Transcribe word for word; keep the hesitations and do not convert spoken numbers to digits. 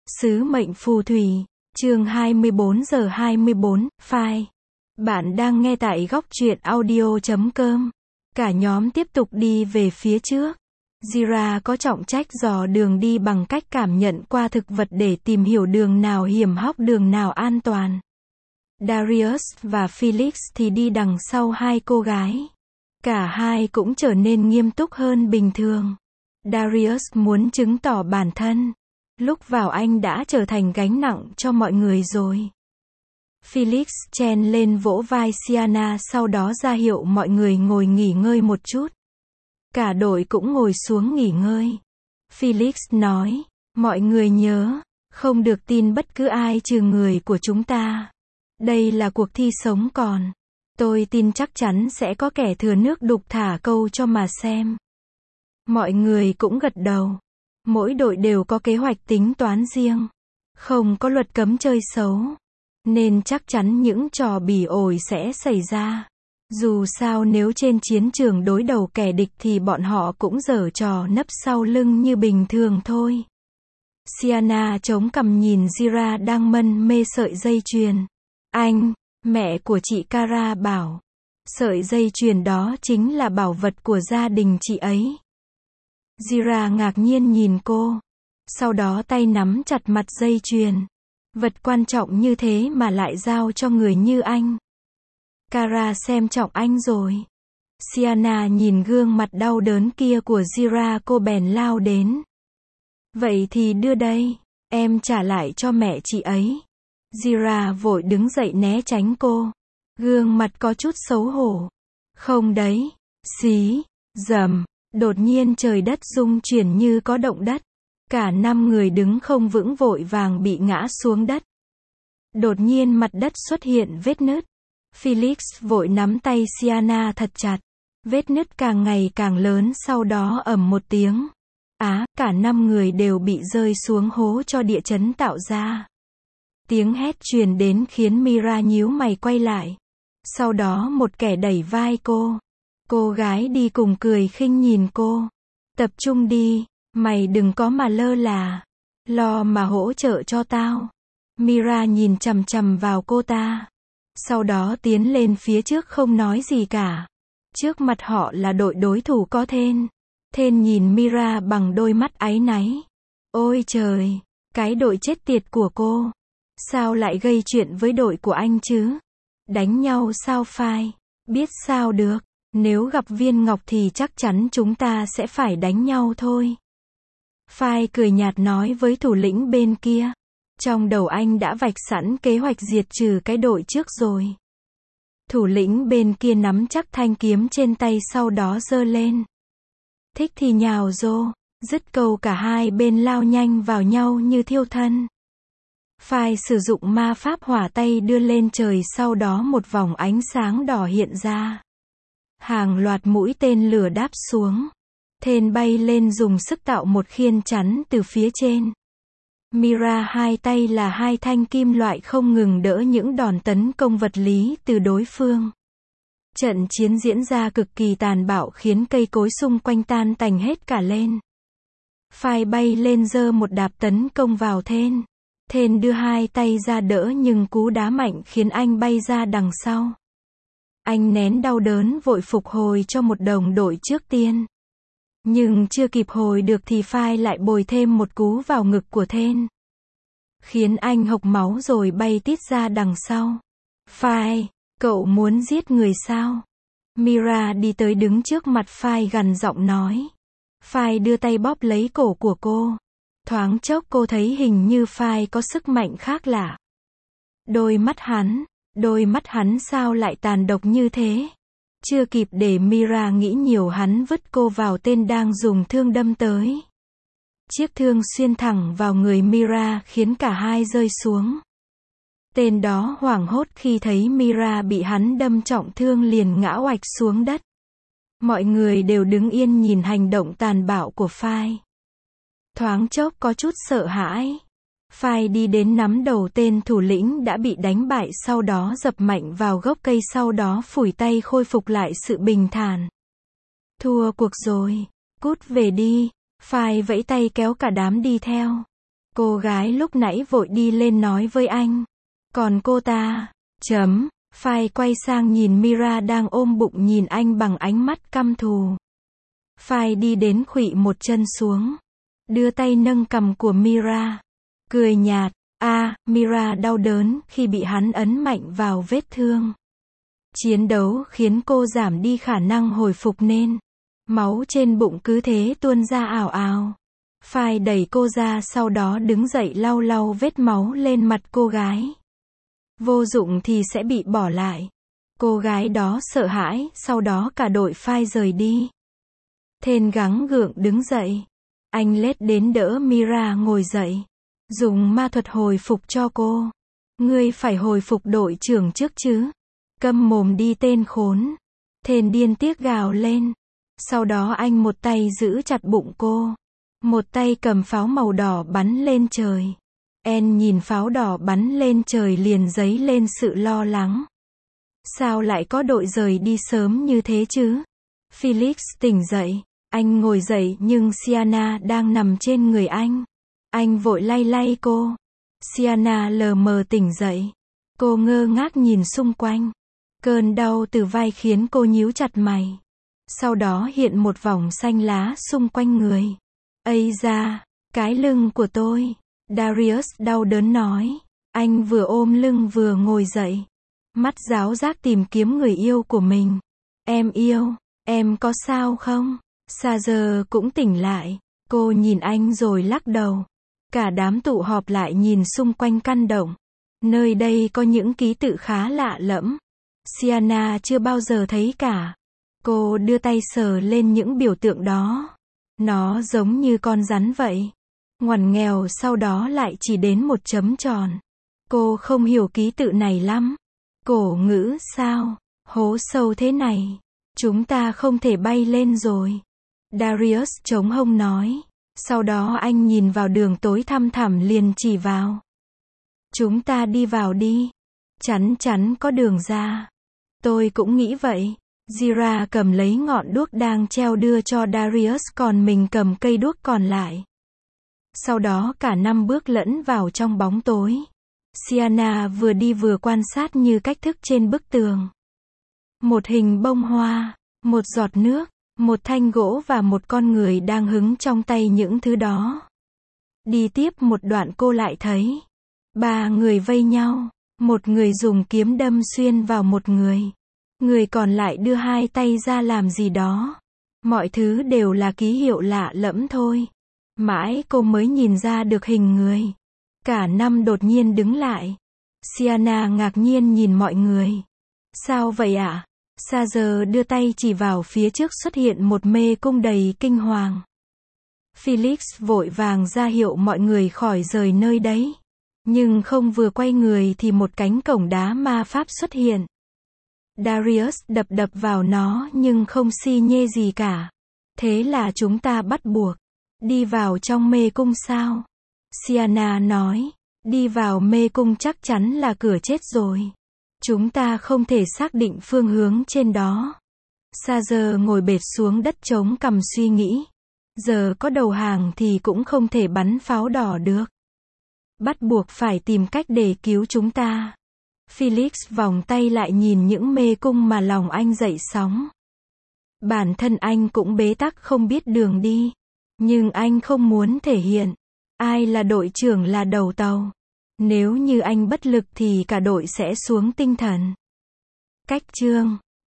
Sứ mệnh phù thủy, chương hai mươi bốn giờ hai mươi bốn, file. Bạn đang nghe tại góc truyện audio chấm com. Cả nhóm tiếp tục đi về phía trước. Zira có trọng trách dò đường đi bằng cách cảm nhận qua thực vật để tìm hiểu đường nào hiểm hóc đường nào an toàn. Darius và Felix thì đi đằng sau hai cô gái. Cả hai cũng trở nên nghiêm túc hơn bình thường. Darius muốn chứng tỏ bản thân. Lúc vào anh đã trở thành gánh nặng cho mọi người rồi. Felix chen lên vỗ vai Sienna, sau đó ra hiệu mọi người ngồi nghỉ ngơi một chút. Cả đội cũng ngồi xuống nghỉ ngơi. Felix nói, mọi người nhớ, không được tin bất cứ ai trừ người của chúng ta. Đây là cuộc thi sống còn. Tôi tin chắc chắn sẽ có kẻ thừa nước đục thả câu cho mà xem. Mọi người cũng gật đầu. Mỗi đội đều có kế hoạch tính toán riêng. Không có luật cấm chơi xấu. Nên chắc chắn những trò bỉ ổi sẽ xảy ra. Dù sao nếu trên chiến trường đối đầu kẻ địch thì bọn họ cũng giở trò nấp sau lưng như bình thường thôi. Sienna chống cằm nhìn Zira đang mân mê sợi dây chuyền. Anh, mẹ của chị Kara bảo. Sợi dây chuyền đó chính là bảo vật của gia đình chị ấy. Zira ngạc nhiên nhìn cô. Sau đó tay nắm chặt mặt dây chuyền. Vật quan trọng như thế mà lại giao cho người như anh. Kara xem trọng anh rồi. Sienna nhìn gương mặt đau đớn kia của Zira, cô bèn lao đến. Vậy thì đưa đây, em trả lại cho mẹ chị ấy. Zira vội đứng dậy né tránh cô. Gương mặt có chút xấu hổ. Không đấy, xí, dầm. Đột nhiên trời đất rung chuyển như có động đất. Cả năm người đứng không vững vội vàng bị ngã xuống đất. Đột nhiên mặt đất xuất hiện vết nứt. Felix vội nắm tay Sienna thật chặt. Vết nứt càng ngày càng lớn, sau đó ầm một tiếng. Á, cả năm người đều bị rơi xuống hố cho địa chấn tạo ra. Tiếng hét truyền đến khiến Mira nhíu mày quay lại. Sau đó một kẻ đẩy vai cô. Cô gái đi cùng cười khinh nhìn cô. Tập trung đi, mày đừng có mà lơ là. Lo mà hỗ trợ cho tao. Mira nhìn chằm chằm vào cô ta. Sau đó tiến lên phía trước không nói gì cả. Trước mặt họ là đội đối thủ có Thên. Thên nhìn Mira bằng đôi mắt áy náy. Ôi trời, cái đội chết tiệt của cô. Sao lại gây chuyện với đội của anh chứ? Đánh nhau sao phai? Biết sao được. Nếu gặp viên ngọc thì chắc chắn chúng ta sẽ phải đánh nhau thôi. Phai cười nhạt nói với thủ lĩnh bên kia. Trong đầu anh đã vạch sẵn kế hoạch diệt trừ cái đội trước rồi. Thủ lĩnh bên kia nắm chắc thanh kiếm trên tay, sau đó giơ lên. Thích thì nhào rô. Dứt câu cả hai bên lao nhanh vào nhau như thiêu thân. Phai sử dụng ma pháp hỏa tay đưa lên trời, sau đó một vòng ánh sáng đỏ hiện ra. Hàng loạt mũi tên lửa đáp xuống. Thên bay lên dùng sức tạo một khiên chắn từ phía trên. Mira hai tay là hai thanh kim loại không ngừng đỡ những đòn tấn công vật lý từ đối phương. Trận chiến diễn ra cực kỳ tàn bạo khiến cây cối xung quanh tan tành hết cả lên. Phai bay lên giơ một đạp tấn công vào Thên. Thên đưa hai tay ra đỡ nhưng cú đá mạnh khiến anh bay ra đằng sau. Anh nén đau đớn vội phục hồi cho một đồng đội trước tiên. Nhưng chưa kịp hồi được thì Phai lại bồi thêm một cú vào ngực của Thên. Khiến anh hộc máu rồi bay tít ra đằng sau. Phai, cậu muốn giết người sao? Mira đi tới đứng trước mặt Phai gằn giọng nói. Phai đưa tay bóp lấy cổ của cô. Thoáng chốc cô thấy hình như Phai có sức mạnh khác lạ. Đôi mắt hắn, đôi mắt hắn sao lại tàn độc như thế? Chưa kịp để Mira nghĩ nhiều, hắn vứt cô vào tên đang dùng thương đâm tới. Chiếc thương xuyên thẳng vào người Mira khiến cả hai rơi xuống. Tên đó hoảng hốt khi thấy Mira bị hắn đâm trọng thương liền ngã oạch xuống đất. Mọi người đều đứng yên nhìn hành động tàn bạo của Phai. Thoáng chốc có chút sợ hãi. Phai đi đến nắm đầu tên thủ lĩnh đã bị đánh bại, sau đó dập mạnh vào gốc cây, sau đó phủi tay khôi phục lại sự bình thản. Thua cuộc rồi, cút về đi. Phai vẫy tay kéo cả đám đi theo. Cô gái lúc nãy vội đi lên nói với anh. Còn cô ta, chấm, Phai quay sang nhìn Mira đang ôm bụng nhìn anh bằng ánh mắt căm thù. Phai đi đến khuỵu một chân xuống, đưa tay nâng cằm của Mira, cười nhạt. A, Mira đau đớn khi bị hắn ấn mạnh vào vết thương. Chiến đấu khiến cô giảm đi khả năng hồi phục nên máu trên bụng cứ thế tuôn ra ào ào. Phai đẩy cô ra sau đó đứng dậy lau lau vết máu lên mặt cô gái. Vô dụng thì sẽ bị bỏ lại. Cô gái đó sợ hãi, sau đó cả đội Phai rời đi. Thên gắng gượng đứng dậy. Anh lết đến đỡ Mira ngồi dậy. Dùng ma thuật hồi phục cho cô. Ngươi phải hồi phục đội trưởng trước chứ. Câm mồm đi tên khốn. Thên điên tiếc gào lên. Sau đó anh một tay giữ chặt bụng cô. Một tay cầm pháo màu đỏ bắn lên trời. En nhìn pháo đỏ bắn lên trời liền dấy lên sự lo lắng. Sao lại có đội rời đi sớm như thế chứ? Felix tỉnh dậy. Anh ngồi dậy nhưng Sienna đang nằm trên người anh. Anh vội lay lay cô. Sienna lờ mờ tỉnh dậy. Cô ngơ ngác nhìn xung quanh. Cơn đau từ vai khiến cô nhíu chặt mày. Sau đó hiện một vòng xanh lá xung quanh người. Ây da, cái lưng của tôi. Darius đau đớn nói. Anh vừa ôm lưng vừa ngồi dậy. Mắt giáo giác tìm kiếm người yêu của mình. Em yêu, em có sao không? Sager cũng tỉnh lại. Cô nhìn anh rồi lắc đầu. Cả đám tụ họp lại nhìn xung quanh căn động. Nơi đây có những ký tự khá lạ lẫm. Sienna chưa bao giờ thấy cả. Cô đưa tay sờ lên những biểu tượng đó. Nó giống như con rắn vậy. Ngoằn nghèo sau đó lại chỉ đến một chấm tròn. Cô không hiểu ký tự này lắm. Cổ ngữ sao? Hố sâu thế này. Chúng ta không thể bay lên rồi. Darius chống hông nói. Sau đó anh nhìn vào đường tối thăm thẳm liền chỉ vào. Chúng ta đi vào đi. Chắn chắn có đường ra. Tôi cũng nghĩ vậy. Zira cầm lấy ngọn đuốc đang treo đưa cho Darius còn mình cầm cây đuốc còn lại. Sau đó cả năm bước lẫn vào trong bóng tối. Sienna vừa đi vừa quan sát như cách thức trên bức tường. Một hình bông hoa, một giọt nước, một thanh gỗ và một con người đang hứng trong tay những thứ đó. Đi tiếp một đoạn cô lại thấy ba người vây nhau, một người dùng kiếm đâm xuyên vào một người. Người còn lại đưa hai tay ra làm gì đó. Mọi thứ đều là ký hiệu lạ lẫm thôi. Mãi cô mới nhìn ra được hình người. Cả năm đột nhiên đứng lại. Sienna ngạc nhiên nhìn mọi người. Sao vậy ạ? À? Sager đưa tay chỉ vào phía trước xuất hiện một mê cung đầy kinh hoàng. Felix vội vàng ra hiệu mọi người khỏi rời nơi đấy. Nhưng không vừa quay người thì một cánh cổng đá ma pháp xuất hiện. Darius đập đập vào nó nhưng không xi nhê gì cả. Thế là chúng ta bắt buộc đi vào trong mê cung sao? Sienna nói. Đi vào mê cung chắc chắn là cửa chết rồi. Chúng ta không thể xác định phương hướng trên đó. Sager ngồi bệt xuống đất chống cằm suy nghĩ. Giờ có đầu hàng thì cũng không thể bắn pháo đỏ được. Bắt buộc phải tìm cách để cứu chúng ta. Felix vòng tay lại nhìn những mê cung mà lòng anh dậy sóng. Bản thân anh cũng bế tắc không biết đường đi. Nhưng anh không muốn thể hiện. Ai là đội trưởng là đầu tàu. Nếu như anh bất lực thì cả đội sẽ xuống tinh thần. Cách chương